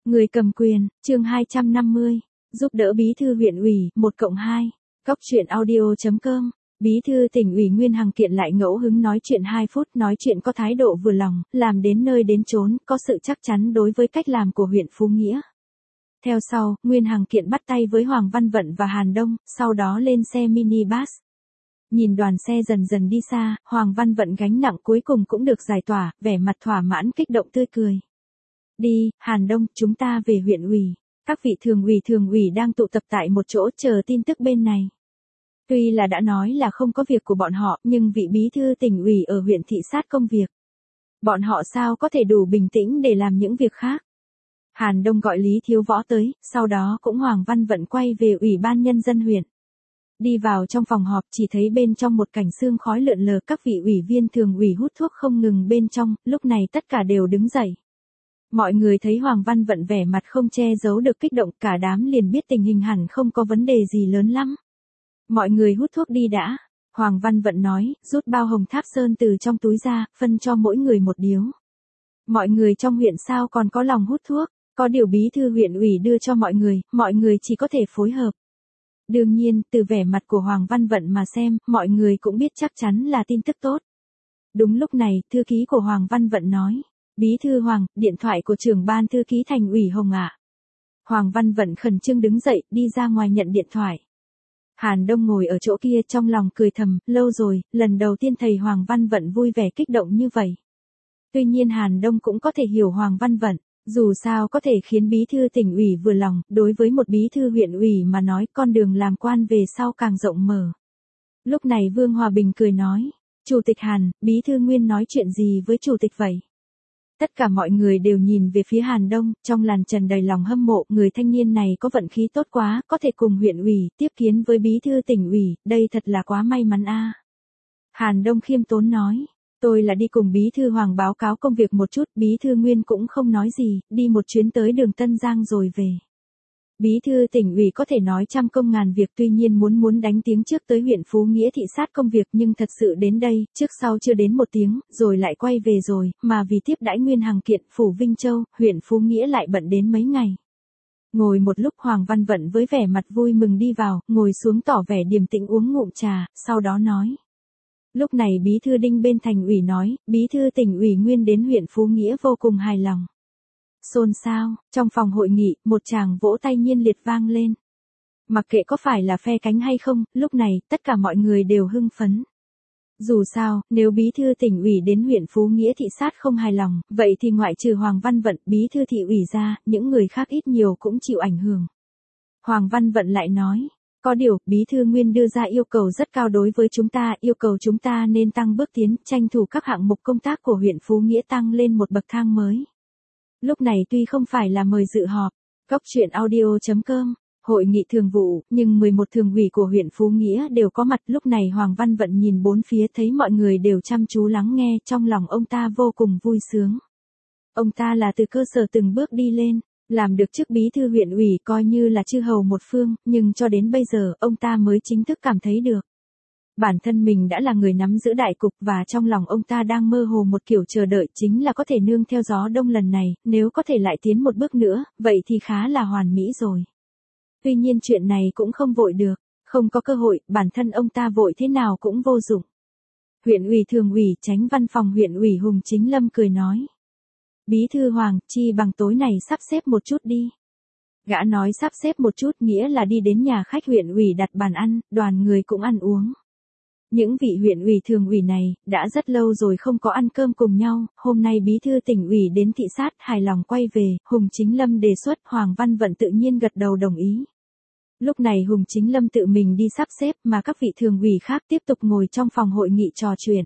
Người cầm quyền, chương 250, giúp đỡ bí thư huyện ủy, 1+2, Cóc truyện audio.com. Bí thư tỉnh ủy Nguyên Hằng Kiện lại ngẫu hứng nói chuyện 2 phút, nói chuyện có thái độ vừa lòng, làm đến nơi đến chốn, có sự chắc chắn đối với cách làm của huyện Phú Nghĩa. Theo sau, Nguyên Hằng Kiện bắt tay với Hoàng Văn Vận và Hàn Đông, sau đó lên xe mini bus. Nhìn đoàn xe dần dần đi xa, Hoàng Văn Vận gánh nặng cuối cùng cũng được giải tỏa, vẻ mặt thỏa mãn kích động tươi cười. Đi, Hàn Đông, chúng ta về huyện ủy. Các vị thường ủy đang tụ tập tại một chỗ chờ tin tức bên này. Tuy là đã nói là không có việc của bọn họ, nhưng vị bí thư tỉnh ủy ở huyện thị sát công việc. Bọn họ sao có thể đủ bình tĩnh để làm những việc khác. Hàn Đông gọi Lý Thiếu Võ tới, sau đó cũng Hoàng Văn Vận quay về Ủy ban Nhân dân huyện. Đi vào trong phòng họp chỉ thấy bên trong một cảnh sương khói lượn lờ, các vị ủy viên thường ủy hút thuốc không ngừng bên trong, lúc này tất cả đều đứng dậy. Mọi người thấy Hoàng Văn Vận vẻ mặt không che giấu được kích động, cả đám liền biết tình hình hẳn không có vấn đề gì lớn lắm. Mọi người hút thuốc đi đã, Hoàng Văn Vận nói, rút bao hồng tháp sơn từ trong túi ra, phân cho mỗi người một điếu. Mọi người trong huyện sao còn có lòng hút thuốc, có điều bí thư huyện ủy đưa cho mọi người chỉ có thể phối hợp. Đương nhiên, từ vẻ mặt của Hoàng Văn Vận mà xem, mọi người cũng biết chắc chắn là tin tức tốt. Đúng lúc này, thư ký của Hoàng Văn Vận nói, bí thư Hoàng, điện thoại của trưởng ban thư ký thành ủy Hồng ạ. Hoàng Văn Vận khẩn trương đứng dậy, đi ra ngoài nhận điện thoại. Hàn Đông ngồi ở chỗ kia trong lòng cười thầm, lâu rồi, lần đầu tiên thầy Hoàng Văn Vận vui vẻ kích động như vậy. Tuy nhiên Hàn Đông cũng có thể hiểu Hoàng Văn Vận, dù sao có thể khiến bí thư tỉnh ủy vừa lòng, đối với một bí thư huyện ủy mà nói con đường làm quan về sau càng rộng mở. Lúc này Vương Hòa Bình cười nói, Chủ tịch Hàn, bí thư Nguyên nói chuyện gì với Chủ tịch vậy? Tất cả mọi người đều nhìn về phía Hàn Đông, trong làn tràn đầy lòng hâm mộ, người thanh niên này có vận khí tốt quá, có thể cùng huyện ủy, tiếp kiến với bí thư tỉnh ủy, đây thật là quá may mắn a. Hàn Đông khiêm tốn nói, tôi là đi cùng bí thư Hoàng báo cáo công việc một chút, bí thư Nguyên cũng không nói gì, đi một chuyến tới đường Tân Giang rồi về. Bí thư tỉnh ủy có thể nói trăm công ngàn việc, tuy nhiên muốn đánh tiếng trước tới huyện Phú Nghĩa thị sát công việc, nhưng thật sự đến đây, trước sau chưa đến 1 tiếng, rồi lại quay về rồi, mà vì tiếp đãi Nguyên Hằng Kiện, phủ Vinh Châu, huyện Phú Nghĩa lại bận đến mấy ngày. Ngồi một lúc Hoàng Văn Vận với vẻ mặt vui mừng đi vào, ngồi xuống tỏ vẻ điềm tĩnh uống ngụm trà, sau đó nói. Lúc này bí thư Đinh bên thành ủy nói, bí thư tỉnh ủy Nguyên đến huyện Phú Nghĩa vô cùng hài lòng. Xôn xao, trong phòng hội nghị, một tràng vỗ tay nhiệt liệt vang lên. Mặc kệ có phải là phe cánh hay không, lúc này, tất cả mọi người đều hưng phấn. Dù sao, nếu bí thư tỉnh ủy đến huyện Phú Nghĩa thị sát không hài lòng, vậy thì ngoại trừ Hoàng Văn Vận, bí thư thị ủy ra, những người khác ít nhiều cũng chịu ảnh hưởng. Hoàng Văn Vận lại nói, có điều, bí thư Nguyên đưa ra yêu cầu rất cao đối với chúng ta, yêu cầu chúng ta nên tăng bước tiến, tranh thủ các hạng mục công tác của huyện Phú Nghĩa tăng lên một bậc thang mới. Lúc này tuy không phải là mời dự họp, Cóc truyện audio.com, hội nghị thường vụ, nhưng 11 thường ủy của huyện Phú Nghĩa đều có mặt. Lúc này Hoàng Văn Vận nhìn bốn phía thấy mọi người đều chăm chú lắng nghe, trong lòng ông ta vô cùng vui sướng. Ông ta là từ cơ sở từng bước đi lên, làm được chức bí thư huyện ủy coi như là chư hầu một phương, nhưng cho đến bây giờ ông ta mới chính thức cảm thấy được. Bản thân mình đã là người nắm giữ đại cục, và trong lòng ông ta đang mơ hồ một kiểu chờ đợi, chính là có thể nương theo gió đông lần này, nếu có thể lại tiến một bước nữa, vậy thì khá là hoàn mỹ rồi. Tuy nhiên chuyện này cũng không vội được, không có cơ hội, bản thân ông ta vội thế nào cũng vô dụng. Huyện ủy thường ủy chánh văn phòng huyện ủy Hùng Chính Lâm cười nói. Bí thư Hoàng, chi bằng tối này sắp xếp một chút đi. Gã nói sắp xếp một chút nghĩa là đi đến nhà khách huyện ủy đặt bàn ăn, đoàn người cũng ăn uống. Những vị huyện ủy thường ủy này, đã rất lâu rồi không có ăn cơm cùng nhau, hôm nay bí thư tỉnh ủy đến thị sát, hài lòng quay về, Hùng Chính Lâm đề xuất, Hoàng Văn Vận tự nhiên gật đầu đồng ý. Lúc này Hùng Chính Lâm tự mình đi sắp xếp, mà các vị thường ủy khác tiếp tục ngồi trong phòng hội nghị trò chuyện.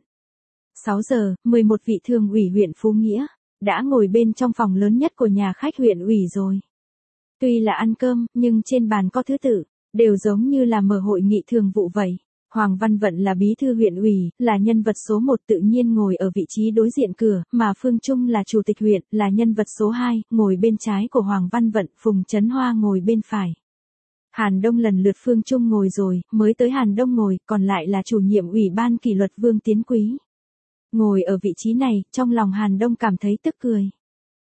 6 giờ, 11 vị thường ủy huyện Phú Nghĩa, đã ngồi bên trong phòng lớn nhất của nhà khách huyện ủy rồi. Tuy là ăn cơm, nhưng trên bàn có thứ tự, đều giống như là mở hội nghị thường vụ vậy. Hoàng Văn Vận là bí thư huyện ủy, là nhân vật số 1 tự nhiên ngồi ở vị trí đối diện cửa, mà Phương Trung là chủ tịch huyện, là nhân vật số 2, ngồi bên trái của Hoàng Văn Vận, Phùng Chấn Hoa ngồi bên phải. Hàn Đông lần lượt Phương Trung ngồi rồi, mới tới Hàn Đông ngồi, còn lại là chủ nhiệm ủy ban kỷ luật Vương Tiến Quý. Ngồi ở vị trí này, trong lòng Hàn Đông cảm thấy tức cười.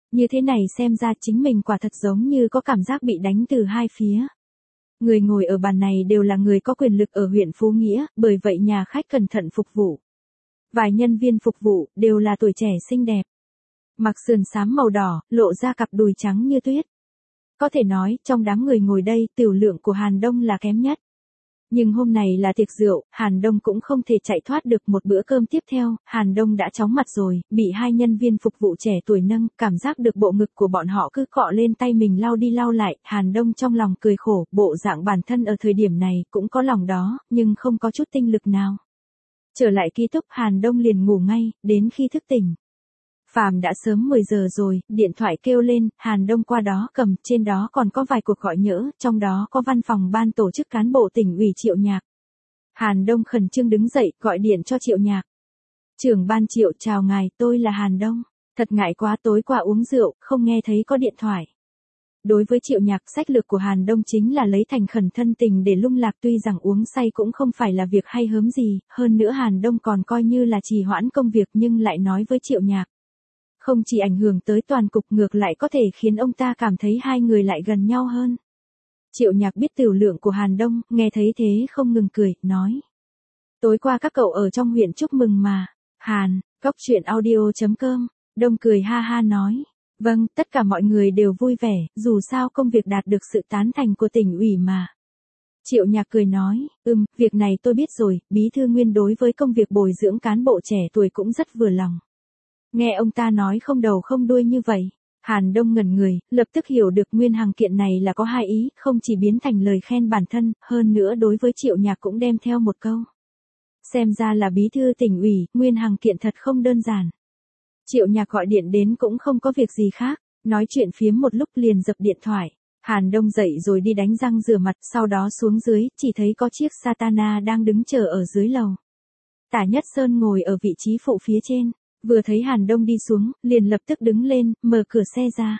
Như thế này xem ra chính mình quả thật giống như có cảm giác bị đánh từ hai phía. Người ngồi ở bàn này đều là người có quyền lực ở huyện Phú Nghĩa, bởi vậy nhà khách cẩn thận phục vụ. Vài nhân viên phục vụ đều là tuổi trẻ xinh đẹp. Mặc sườn xám màu đỏ, lộ ra cặp đùi trắng như tuyết. Có thể nói, trong đám người ngồi đây, tiểu lượng của Hàn Đông là kém nhất. Nhưng hôm này là tiệc rượu, Hàn Đông cũng không thể chạy thoát được một bữa cơm tiếp theo, Hàn Đông đã chóng mặt rồi, bị hai nhân viên phục vụ trẻ tuổi nâng, cảm giác được bộ ngực của bọn họ cứ cọ lên tay mình lau đi lau lại, Hàn Đông trong lòng cười khổ, bộ dạng bản thân ở thời điểm này cũng có lòng đó, nhưng không có chút tinh lực nào. Trở lại ký túc Hàn Đông liền ngủ ngay, đến khi thức tỉnh. Phàm đã sớm 10 giờ rồi, điện thoại kêu lên, Hàn Đông qua đó cầm, trên đó còn có vài cuộc gọi nhỡ, trong đó có văn phòng ban tổ chức cán bộ tỉnh ủy Triệu Nhạc. Hàn Đông khẩn trương đứng dậy, gọi điện cho Triệu Nhạc. Trưởng ban Triệu, chào ngài, tôi là Hàn Đông. Thật ngại quá, tối qua uống rượu, không nghe thấy có điện thoại. Đối với Triệu Nhạc, sách lược của Hàn Đông chính là lấy thành khẩn thân tình để lung lạc, tuy rằng uống say cũng không phải là việc hay hớm gì, hơn nữa Hàn Đông còn coi như là trì hoãn công việc nhưng lại nói với Triệu Nhạc. Không chỉ ảnh hưởng tới toàn cục, ngược lại có thể khiến ông ta cảm thấy hai người lại gần nhau hơn. Triệu Nhạc biết tiểu lượng của Hàn Đông, nghe thấy thế không ngừng cười, nói. Tối qua các cậu ở trong huyện chúc mừng mà. Hàn, Cóc Truyện Audio.com. Đông cười ha ha nói. Vâng, tất cả mọi người đều vui vẻ, dù sao công việc đạt được sự tán thành của tỉnh ủy mà. Triệu Nhạc cười nói, việc này tôi biết rồi, Bí thư Nguyên đối với công việc bồi dưỡng cán bộ trẻ tuổi cũng rất vừa lòng. Nghe ông ta nói không đầu không đuôi như vậy, Hàn Đông ngẩn người, lập tức hiểu được Nguyên Hằng Kiện này là có hai ý, không chỉ biến thành lời khen bản thân, hơn nữa đối với Triệu Nhạc cũng đem theo một câu. Xem ra là bí thư tỉnh ủy, Nguyên Hằng Kiện thật không đơn giản. Triệu Nhạc gọi điện đến cũng không có việc gì khác, nói chuyện phiếm một lúc liền dập điện thoại. Hàn Đông dậy rồi đi đánh răng rửa mặt, sau đó xuống dưới, chỉ thấy có chiếc Satana đang đứng chờ ở dưới lầu. Tả Nhất Sơn ngồi ở vị trí phụ phía trên. Vừa thấy Hàn Đông đi xuống, liền lập tức đứng lên, mở cửa xe ra.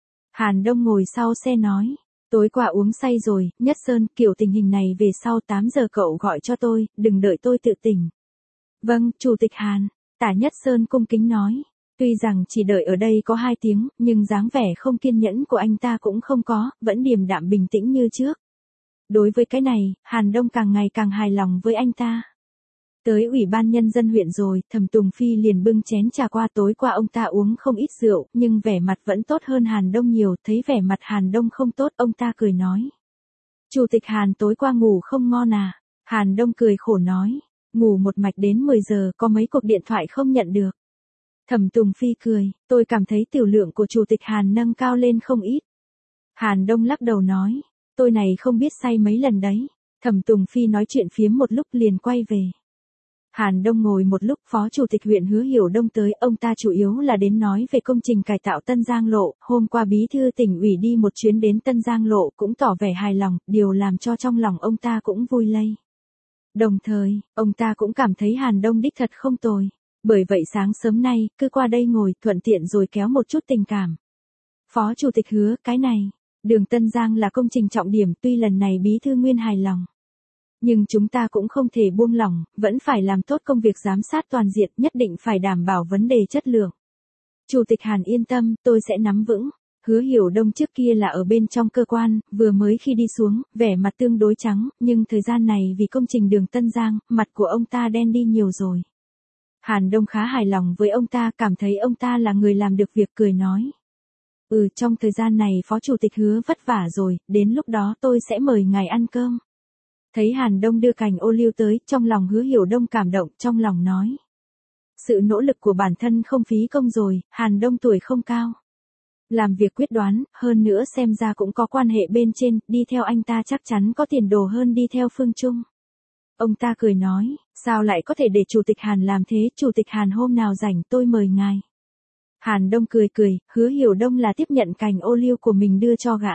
Hàn Đông ngồi sau xe nói, tối qua uống say rồi, Nhất Sơn, kiểu tình hình này về sau 8 giờ cậu gọi cho tôi, đừng đợi tôi tự tỉnh. Vâng, Chủ tịch Hàn, Tả Nhất Sơn cung kính nói. Tuy rằng chỉ đợi ở đây có 2 tiếng, nhưng dáng vẻ không kiên nhẫn của anh ta cũng không có, vẫn điềm đạm bình tĩnh như trước. Đối với cái này, Hàn Đông càng ngày càng hài lòng với anh ta. Tới Ủy ban Nhân dân huyện rồi, Thẩm Tùng Phi liền bưng chén trà qua, tối qua ông ta uống không ít rượu, nhưng vẻ mặt vẫn tốt hơn Hàn Đông nhiều, thấy vẻ mặt Hàn Đông không tốt, ông ta cười nói. Chủ tịch Hàn tối qua ngủ không ngon à? Hàn Đông cười khổ nói, ngủ một mạch đến 10 giờ, có mấy cuộc điện thoại không nhận được. Thẩm Tùng Phi cười, tôi cảm thấy tiểu lượng của Chủ tịch Hàn nâng cao lên không ít. Hàn Đông lắc đầu nói, tôi này không biết say mấy lần đấy. Thẩm Tùng Phi nói chuyện phiếm một lúc liền quay về. Hàn Đông ngồi một lúc, Phó Chủ tịch huyện Hứa Hiểu Đông tới, ông ta chủ yếu là đến nói về công trình cải tạo Tân Giang Lộ, hôm qua Bí thư tỉnh ủy đi một chuyến đến Tân Giang Lộ cũng tỏ vẻ hài lòng, điều làm cho trong lòng ông ta cũng vui lây. Đồng thời, ông ta cũng cảm thấy Hàn Đông đích thật không tồi, bởi vậy sáng sớm nay, cứ qua đây ngồi, thuận tiện rồi kéo một chút tình cảm. Phó Chủ tịch Hứa, cái này, đường Tân Giang là công trình trọng điểm, tuy lần này Bí thư Nguyên hài lòng. Nhưng chúng ta cũng không thể buông lỏng, vẫn phải làm tốt công việc giám sát toàn diện, nhất định phải đảm bảo vấn đề chất lượng. Chủ tịch Hàn yên tâm, tôi sẽ nắm vững. Hứa Hiểu Đông trước kia là ở bên trong cơ quan, vừa mới khi đi xuống, vẻ mặt tương đối trắng, nhưng thời gian này vì công trình đường Tân Giang, mặt của ông ta đen đi nhiều rồi. Hàn Đông khá hài lòng với ông ta, cảm thấy ông ta là người làm được việc, cười nói. Trong thời gian này Phó Chủ tịch Hứa vất vả rồi, đến lúc đó tôi sẽ mời ngài ăn cơm. Thấy Hàn Đông đưa cành ô liu tới, trong lòng Hứa Hiểu Đông cảm động, trong lòng nói. Sự nỗ lực của bản thân không phí công rồi, Hàn Đông tuổi không cao. Làm việc quyết đoán, hơn nữa xem ra cũng có quan hệ bên trên, đi theo anh ta chắc chắn có tiền đồ hơn đi theo Phương Trung. Ông ta cười nói, sao lại có thể để Chủ tịch Hàn làm thế, Chủ tịch Hàn hôm nào rảnh tôi mời ngài. Hàn Đông cười cười, Hứa Hiểu Đông là tiếp nhận cành ô liu của mình đưa cho gã.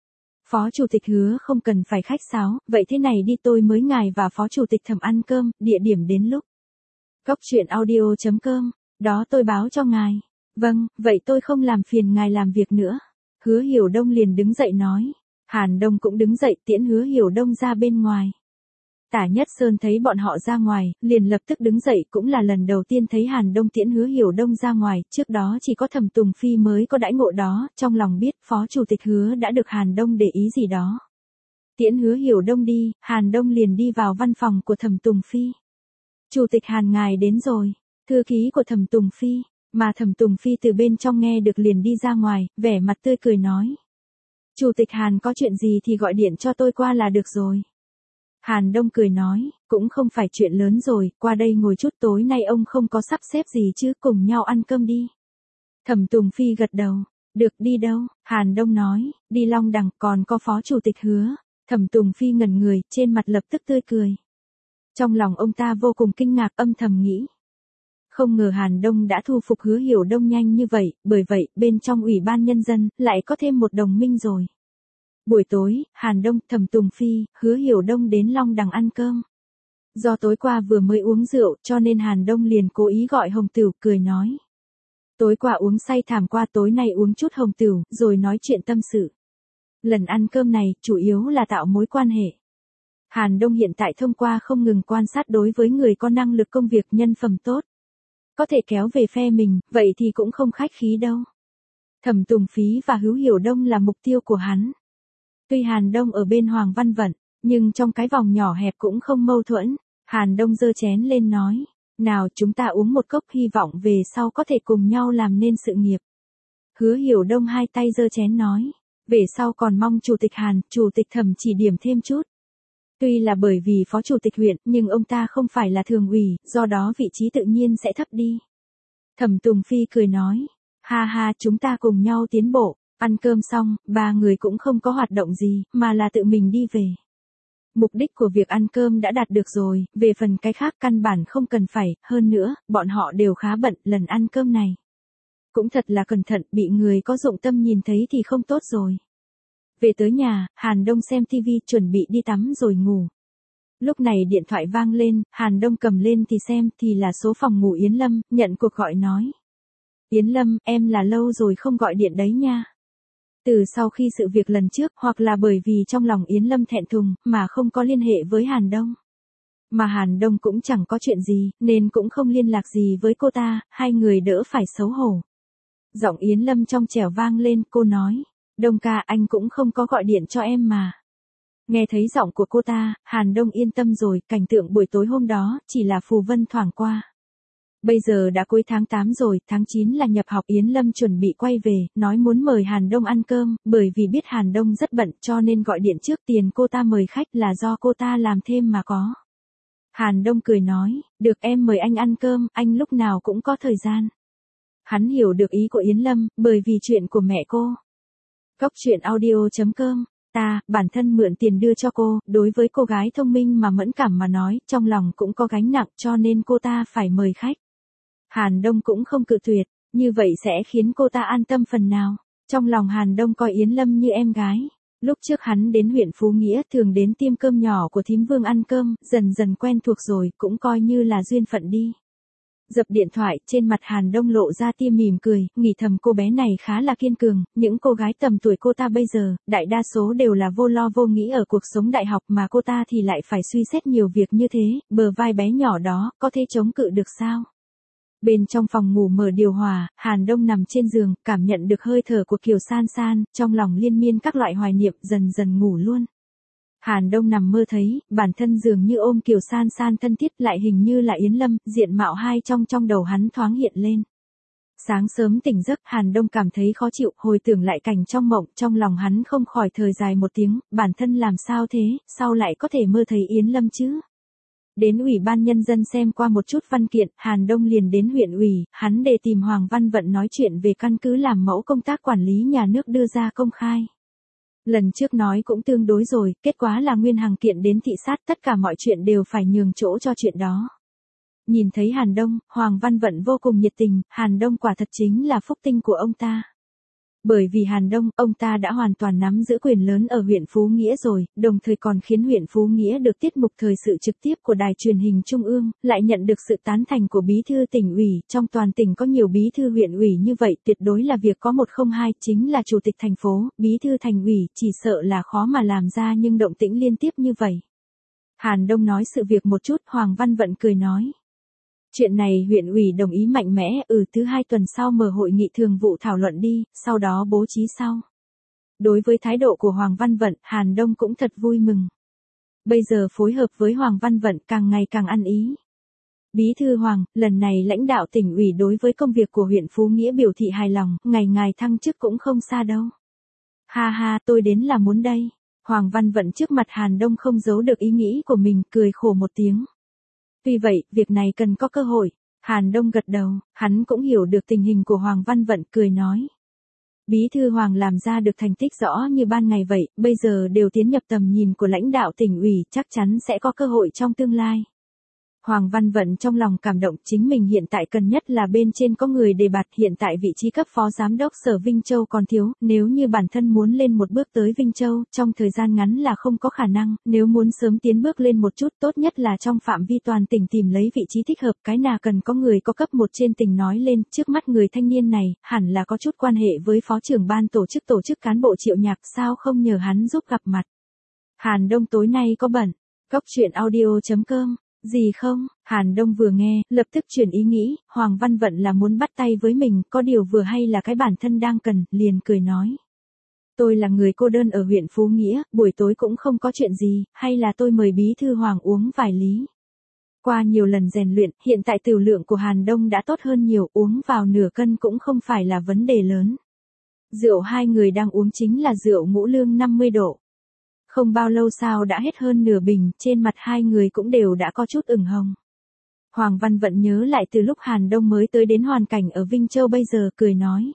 Phó Chủ tịch Hứa không cần phải khách sáo, vậy thế này đi, tôi mới ngài và Phó Chủ tịch Thẩm ăn cơm, địa điểm đến lúc. Cóc Truyện Audio.com, đó tôi báo cho ngài. Vâng, vậy tôi không làm phiền ngài làm việc nữa. Hứa Hiểu Đông liền đứng dậy nói. Hàn Đông cũng đứng dậy tiễn Hứa Hiểu Đông ra bên ngoài. Tả Nhất Sơn thấy bọn họ ra ngoài, liền lập tức đứng dậy, cũng là lần đầu tiên thấy Hàn Đông tiễn Hứa Hiểu Đông ra ngoài, trước đó chỉ có Thẩm Tùng Phi mới có đãi ngộ đó, trong lòng biết Phó Chủ tịch Hứa đã được Hàn Đông để ý gì đó. Tiễn Hứa Hiểu Đông đi, Hàn Đông liền đi vào văn phòng của Thẩm Tùng Phi. Chủ tịch Hàn ngài đến rồi, thư ký của Thẩm Tùng Phi, mà Thẩm Tùng Phi từ bên trong nghe được liền đi ra ngoài, vẻ mặt tươi cười nói. Chủ tịch Hàn có chuyện gì thì gọi điện cho tôi qua là được rồi. Hàn Đông cười nói, cũng không phải chuyện lớn rồi, qua đây ngồi chút, tối nay ông không có sắp xếp gì chứ, cùng nhau ăn cơm đi. Thẩm Tùng Phi gật đầu, được, đi đâu? Hàn Đông nói, đi Long Đằng, còn có Phó Chủ tịch Hứa. Thẩm Tùng Phi ngẩn người, trên mặt lập tức tươi cười. Trong lòng ông ta vô cùng kinh ngạc, âm thầm nghĩ. Không ngờ Hàn Đông đã thu phục Hứa Hiểu Đông nhanh như vậy, bởi vậy, bên trong Ủy ban Nhân dân, lại có thêm một đồng minh rồi. Buổi tối, Hàn Đông, Thẩm Tùng Phi, Hứa Hiểu Đông đến Long Đằng ăn cơm. Do tối qua vừa mới uống rượu, cho nên Hàn Đông liền cố ý gọi hồng tửu, cười nói. Tối qua uống say thảm, qua tối nay uống chút hồng tửu, rồi nói chuyện tâm sự. Lần ăn cơm này, chủ yếu là tạo mối quan hệ. Hàn Đông hiện tại thông qua không ngừng quan sát đối với người có năng lực, công việc, nhân phẩm tốt. Có thể kéo về phe mình, vậy thì cũng không khách khí đâu. Thẩm Tùng Phi và Hứa Hiểu Đông là mục tiêu của hắn. Tuy Hàn Đông ở bên Hoàng Văn Vận, nhưng trong cái vòng nhỏ hẹp cũng không mâu thuẫn. Hàn Đông giơ chén lên nói, nào chúng ta uống một cốc, hy vọng về sau có thể cùng nhau làm nên sự nghiệp. Hứa Hiểu Đông hai tay giơ chén nói, về sau còn mong Chủ tịch Hàn, Chủ tịch Thẩm chỉ điểm thêm chút. Tuy là bởi vì Phó Chủ tịch huyện, nhưng ông ta không phải là thường ủy, do đó vị trí tự nhiên sẽ thấp đi. Thẩm Tùng Phi cười nói, ha ha, chúng ta cùng nhau tiến bộ. Ăn cơm xong, ba người cũng không có hoạt động gì, mà là tự mình đi về. Mục đích của việc ăn cơm đã đạt được rồi, về phần cái khác căn bản không cần phải, hơn nữa, bọn họ đều khá bận, lần ăn cơm này. Cũng thật là cẩn thận, bị người có dụng tâm nhìn thấy thì không tốt rồi. Về tới nhà, Hàn Đông xem TV, chuẩn bị đi tắm rồi ngủ. Lúc này điện thoại vang lên, Hàn Đông cầm lên thì xem, thì là số phòng ngủ Yến Lâm, nhận cuộc gọi nói. Yến Lâm, em là lâu rồi không gọi điện đấy nha. Từ sau khi sự việc lần trước, hoặc là bởi vì trong lòng Yến Lâm thẹn thùng, mà không có liên hệ với Hàn Đông. Mà Hàn Đông cũng chẳng có chuyện gì, nên cũng không liên lạc gì với cô ta, hai người đỡ phải xấu hổ. Giọng Yến Lâm trong trẻo vang lên, cô nói, Đông ca, anh cũng không có gọi điện cho em mà. Nghe thấy giọng của cô ta, Hàn Đông yên tâm rồi, cảnh tượng buổi tối hôm đó, chỉ là phù vân thoảng qua. Bây giờ đã cuối tháng 8 rồi, tháng 9 là nhập học, Yến Lâm chuẩn bị quay về, nói muốn mời Hàn Đông ăn cơm, bởi vì biết Hàn Đông rất bận cho nên gọi điện trước, tiền cô ta mời khách là do cô ta làm thêm mà có. Hàn Đông cười nói, được, em mời anh ăn cơm, anh lúc nào cũng có thời gian. Hắn hiểu được ý của Yến Lâm, bởi vì chuyện của mẹ cô. Cóc truyện audio.com, bản thân mượn tiền đưa cho cô, đối với cô gái thông minh mà mẫn cảm mà nói, trong lòng cũng có gánh nặng cho nên cô ta phải mời khách. Hàn Đông cũng không cự tuyệt, như vậy sẽ khiến cô ta an tâm phần nào. Trong lòng Hàn Đông coi Yến Lâm như em gái. Lúc trước hắn đến huyện Phú Nghĩa thường đến tiệm cơm nhỏ của thím Vương ăn cơm, dần dần quen thuộc rồi, cũng coi như là duyên phận đi. Dập điện thoại, trên mặt Hàn Đông lộ ra tia mỉm cười, nghĩ thầm cô bé này khá là kiên cường, những cô gái tầm tuổi cô ta bây giờ, đại đa số đều là vô lo vô nghĩ ở cuộc sống đại học, mà cô ta thì lại phải suy xét nhiều việc như thế, bờ vai bé nhỏ đó, có thể chống cự được sao? Bên trong phòng ngủ mở điều hòa, Hàn Đông nằm trên giường, cảm nhận được hơi thở của Kiều San San, trong lòng liên miên các loại hoài niệm, dần dần ngủ luôn. Hàn Đông nằm mơ thấy, bản thân dường như ôm Kiều San San thân thiết, lại hình như là Yến Lâm, diện mạo hai trong đầu hắn thoáng hiện lên. Sáng sớm tỉnh giấc, Hàn Đông cảm thấy khó chịu, hồi tưởng lại cảnh trong mộng, trong lòng hắn không khỏi thở dài một tiếng, bản thân làm sao thế, sao lại có thể mơ thấy Yến Lâm chứ? Đến Ủy ban Nhân dân xem qua một chút văn kiện, Hàn Đông liền đến huyện ủy, hắn để tìm Hoàng Văn Vận nói chuyện về căn cứ làm mẫu công tác quản lý nhà nước đưa ra công khai. Lần trước nói cũng tương đối rồi, kết quả là Nguyên Hằng kiện đến thị sát, tất cả mọi chuyện đều phải nhường chỗ cho chuyện đó. Nhìn thấy Hàn Đông, Hoàng Văn Vận vô cùng nhiệt tình, Hàn Đông quả thật chính là phúc tinh của ông ta. Bởi vì Hàn Đông, ông ta đã hoàn toàn nắm giữ quyền lớn ở huyện Phú Nghĩa rồi, đồng thời còn khiến huyện Phú Nghĩa được tiết mục thời sự trực tiếp của đài truyền hình Trung ương, lại nhận được sự tán thành của bí thư tỉnh ủy, trong toàn tỉnh có nhiều bí thư huyện ủy như vậy, tuyệt đối là việc có một không hai, chính là chủ tịch thành phố, bí thư thành ủy, chỉ sợ là khó mà làm ra nhưng động tĩnh liên tiếp như vậy. Hàn Đông nói sự việc một chút, Hoàng Văn Vận cười nói. Chuyện này huyện ủy đồng ý mạnh mẽ, thứ 2 tuần sau mở hội nghị thường vụ thảo luận đi, sau đó bố trí sau. Đối với thái độ của Hoàng Văn Vận, Hàn Đông cũng thật vui mừng. Bây giờ phối hợp với Hoàng Văn Vận càng ngày càng ăn ý. Bí thư Hoàng, lần này lãnh đạo tỉnh ủy đối với công việc của huyện Phú Nghĩa biểu thị hài lòng, ngày ngài thăng chức cũng không xa đâu. Ha ha, tôi đến là muốn đây. Hoàng Văn Vận trước mặt Hàn Đông không giấu được ý nghĩ của mình, cười khổ một tiếng. Tuy vậy, việc này cần có cơ hội. Hàn Đông gật đầu, hắn cũng hiểu được tình hình của Hoàng Văn Vận, cười nói. Bí thư Hoàng làm ra được thành tích rõ như ban ngày vậy, bây giờ đều tiến nhập tầm nhìn của lãnh đạo tỉnh ủy, chắc chắn sẽ có cơ hội trong tương lai. Hoàng Văn Vận trong lòng cảm động, chính mình hiện tại cần nhất là bên trên có người đề bạt, hiện tại vị trí cấp phó giám đốc sở Vinh Châu còn thiếu, nếu như bản thân muốn lên một bước tới Vinh Châu, trong thời gian ngắn là không có khả năng, nếu muốn sớm tiến bước lên một chút tốt nhất là trong phạm vi toàn tỉnh tìm lấy vị trí thích hợp, cái nào cần có người có cấp 1 trên tỉnh nói lên, trước mắt người thanh niên này, hẳn là có chút quan hệ với phó trưởng ban tổ chức cán bộ Triệu Nhạc, sao không nhờ hắn giúp gặp mặt. Hàn Đông tối nay có bận, Cóc Truyện Audio.com. Gì không? Hàn Đông vừa nghe, lập tức chuyển ý nghĩ, Hoàng Văn Vận là muốn bắt tay với mình, có điều vừa hay là cái bản thân đang cần, liền cười nói. Tôi là người cô đơn ở huyện Phú Nghĩa, buổi tối cũng không có chuyện gì, hay là tôi mời bí thư Hoàng uống vài lý. Qua nhiều lần rèn luyện, hiện tại tửu lượng của Hàn Đông đã tốt hơn nhiều, uống vào nửa cân cũng không phải là vấn đề lớn. Rượu hai người đang uống chính là rượu Ngũ Lương 50 độ. Không bao lâu sau đã hết hơn nửa bình, trên mặt hai người cũng đều đã có chút ửng hồng. Hoàng Văn Vận nhớ lại từ lúc Hàn Đông mới tới đến hoàn cảnh ở Vinh Châu bây giờ, cười nói.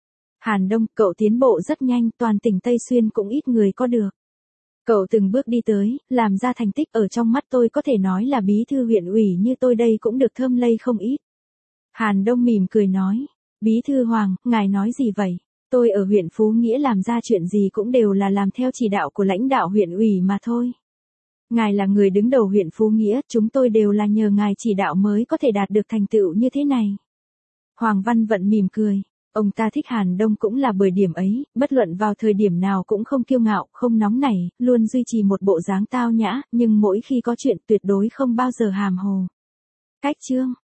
Hàn Đông, cậu tiến bộ rất nhanh, toàn tỉnh Tây Xuyên cũng ít người có được. Cậu từng bước đi tới, làm ra thành tích ở trong mắt tôi có thể nói là bí thư huyện ủy như tôi đây cũng được thơm lây không ít. Hàn Đông mỉm cười nói. Bí thư Hoàng, ngài nói gì vậy? Tôi ở huyện Phú Nghĩa làm ra chuyện gì cũng đều là làm theo chỉ đạo của lãnh đạo huyện ủy mà thôi. Ngài là người đứng đầu huyện Phú Nghĩa, chúng tôi đều là nhờ ngài chỉ đạo mới có thể đạt được thành tựu như thế này. Hoàng Văn Vận mỉm cười, ông ta thích Hàn Đông cũng là bởi điểm ấy, bất luận vào thời điểm nào cũng không kiêu ngạo, không nóng nảy, luôn duy trì một bộ dáng tao nhã, nhưng mỗi khi có chuyện tuyệt đối không bao giờ hàm hồ. Cách chương